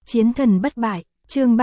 Chiến thần bất bại, chương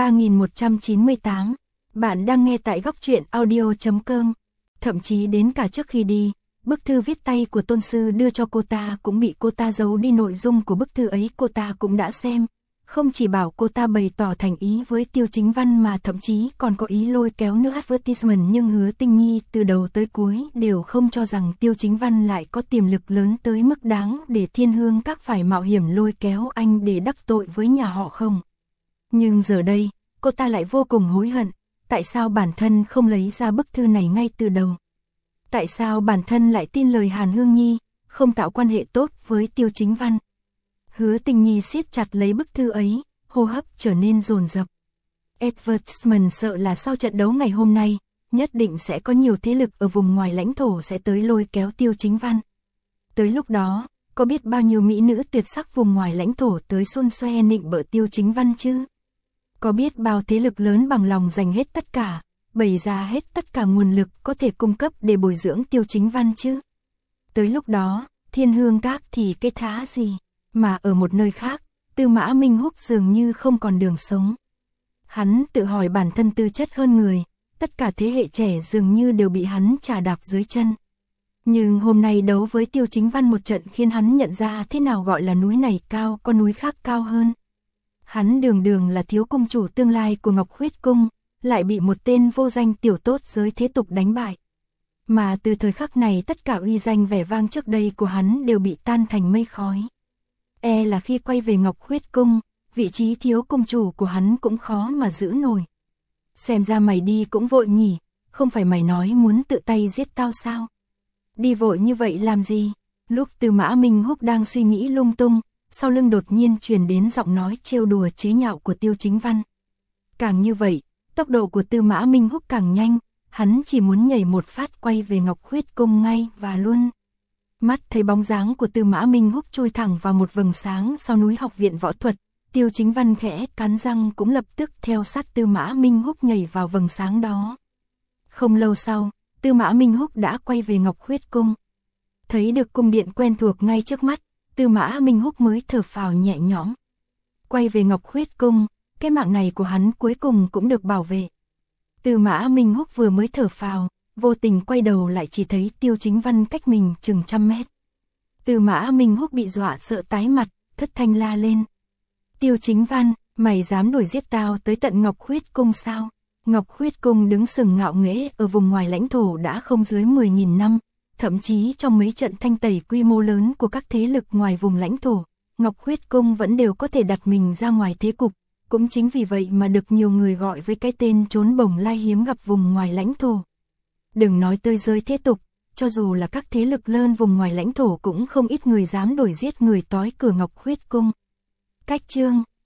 3198. Bạn đang nghe tại góc truyện audio.com. Thậm chí đến cả trước khi đi, bức thư viết tay của tôn sư đưa cho cô ta cũng bị cô ta giấu đi, nội dung của bức thư ấy cô ta cũng đã xem. Không chỉ bảo cô ta bày tỏ thành ý với Tiêu Chính Văn mà thậm chí còn có ý lôi kéo nữa advertisement, nhưng Hứa Tinh Nhi từ đầu tới cuối đều không cho rằng Tiêu Chính Văn lại có tiềm lực lớn tới mức đáng để Thiên Hương Các phải mạo hiểm lôi kéo anh để đắc tội với nhà họ không. Nhưng giờ đây, cô ta lại vô cùng hối hận, tại sao bản thân không lấy ra bức thư này ngay từ đầu. Tại sao bản thân lại tin lời Hàn Hương Nhi, không tạo quan hệ tốt với Tiêu Chính Văn. Hứa Tình Nhi siết chặt lấy bức thư ấy, hô hấp trở nên dồn dập. Advertisement sợ là sau trận đấu ngày hôm nay, nhất định sẽ có nhiều thế lực ở vùng ngoài lãnh thổ sẽ tới lôi kéo Tiêu Chính Văn. Tới lúc đó, có biết bao nhiêu mỹ nữ tuyệt sắc vùng ngoài lãnh thổ tới xôn xoe nịnh bợ Tiêu Chính Văn chứ? Có biết bao thế lực lớn bằng lòng dành hết tất cả, bày ra hết tất cả nguồn lực có thể cung cấp để bồi dưỡng Tiêu Chính Văn chứ? Tới lúc đó, Thiên Hương Các thì cái thá gì? Mà ở một nơi khác, Tư Mã Minh Húc dường như không còn đường sống. Hắn tự hỏi bản thân tư chất hơn người, tất cả thế hệ trẻ dường như đều bị hắn chà đạp dưới chân. Nhưng hôm nay đấu với Tiêu Chính Văn một trận khiến hắn nhận ra thế nào gọi là núi này cao, có núi khác cao hơn. Hắn đường đường là thiếu cung chủ tương lai của Ngọc Khuyết Cung, lại bị một tên vô danh tiểu tốt giới thế tục đánh bại. Mà từ thời khắc này tất cả uy danh vẻ vang trước đây của hắn đều bị tan thành mây khói. E là khi quay về Ngọc Khuyết Cung, vị trí thiếu cung chủ của hắn cũng khó mà giữ nổi. Xem ra mày đi cũng vội nhỉ, không phải mày nói muốn tự tay giết tao sao? Đi vội như vậy làm gì? Lúc Tư Mã Minh Húc đang suy nghĩ lung tung, sau lưng đột nhiên truyền đến giọng nói trêu đùa chế nhạo của Tiêu Chính Văn. Càng như vậy, tốc độ của Tư Mã Minh Húc càng nhanh, hắn chỉ muốn nhảy một phát quay về Ngọc Khuyết Cung ngay và luôn. Mắt thấy bóng dáng của Tư Mã Minh Húc chui thẳng vào một vầng sáng sau núi học viện võ thuật, Tiêu Chính Văn khẽ cắn răng cũng lập tức theo sát Tư Mã Minh Húc nhảy vào vầng sáng đó. Không lâu sau, Tư Mã Minh Húc đã quay về Ngọc Khuyết Cung. Thấy được cung điện quen thuộc ngay trước mắt, Tư Mã Minh Húc mới thở phào nhẹ nhõm. Quay về Ngọc Khuyết Cung, cái mạng này của hắn cuối cùng cũng được bảo vệ. Tư Mã Minh Húc vừa mới thở phào, vô tình quay đầu lại chỉ thấy Tiêu Chính Văn cách mình chừng 100 mét. Tư Mã Minh Húc bị dọa sợ tái mặt, thất thanh la lên. Tiêu Chính Văn, mày dám đuổi giết tao tới tận Ngọc Khuyết Cung sao? Ngọc Khuyết Cung đứng sừng ngạo nghễ ở vùng ngoài lãnh thổ đã không dưới 10.000 năm, thậm chí trong mấy trận thanh tẩy quy mô lớn của các thế lực ngoài vùng lãnh thổ, Ngọc Khuyết Cung vẫn đều có thể đặt mình ra ngoài thế cục. Cũng chính vì vậy mà được nhiều người gọi với cái tên trốn bổng lai hiếm gặp vùng ngoài lãnh thổ. Đừng nói tới giới thế tục, cho dù là các thế lực lớn vùng ngoài lãnh thổ cũng không ít người dám đuổi giết người tối cửa Ngọc Khuyết Cung. Cách chương